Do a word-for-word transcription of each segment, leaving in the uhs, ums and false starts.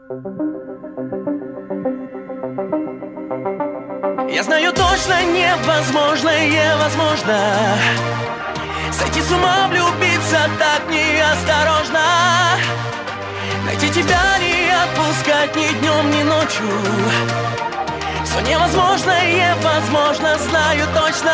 Я знаю точно, невозможное возможно. Сойти с ума, влюбиться так неосторожно. Найти тебя, не отпускать ни днем, ни ночью. Все невозможное возможно, знаю точно.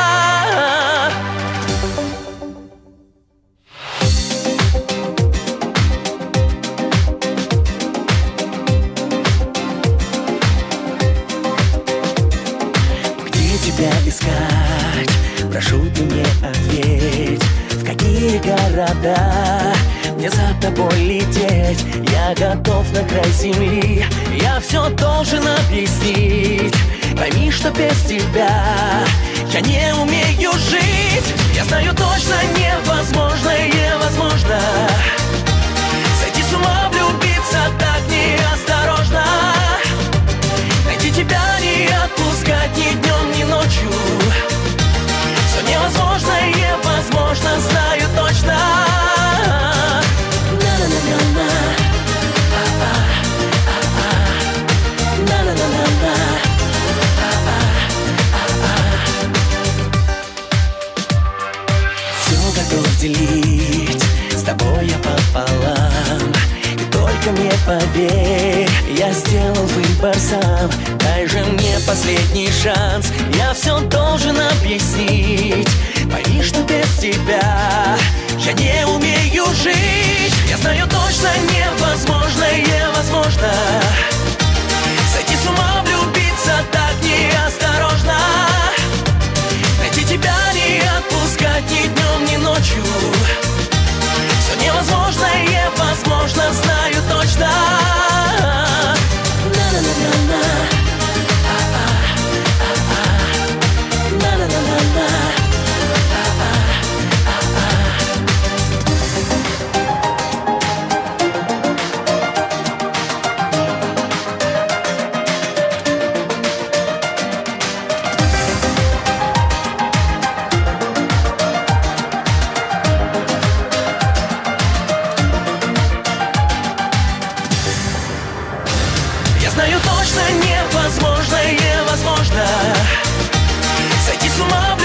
Где тебя искать? Прошу, ты мне ответь. В какие города мне за тобой лететь? Я готов на край земли. Я все должен объяснить. Пойми, что без тебя я не умею жить. Я знаю точно, невозможное возможно. Сойти с ума, влюбиться так неосторожно. Найти тебя, не отпускать ни днем, ни ночью. Все невозможное возможно, знаю точно. На-на-на-на-на. На-на-на-на-на. Все готов делить с тобой я пополам. И только мне поверь, я сделал выбор сам. Дай же мне последний шанс. Я все должен объяснить. Пойми, что без тебя я не умею жить. Я знаю точно, невозможное возможно. Сойти с ума, влюбиться так неосторожно. Найти тебя, не отпускать ни днем, ни ночью. Все невозможное возможно, знаю точно. На-на-на-на-на. На-на-на-на-на. Я знаю точно, невозможное возможно. Сойти с ума,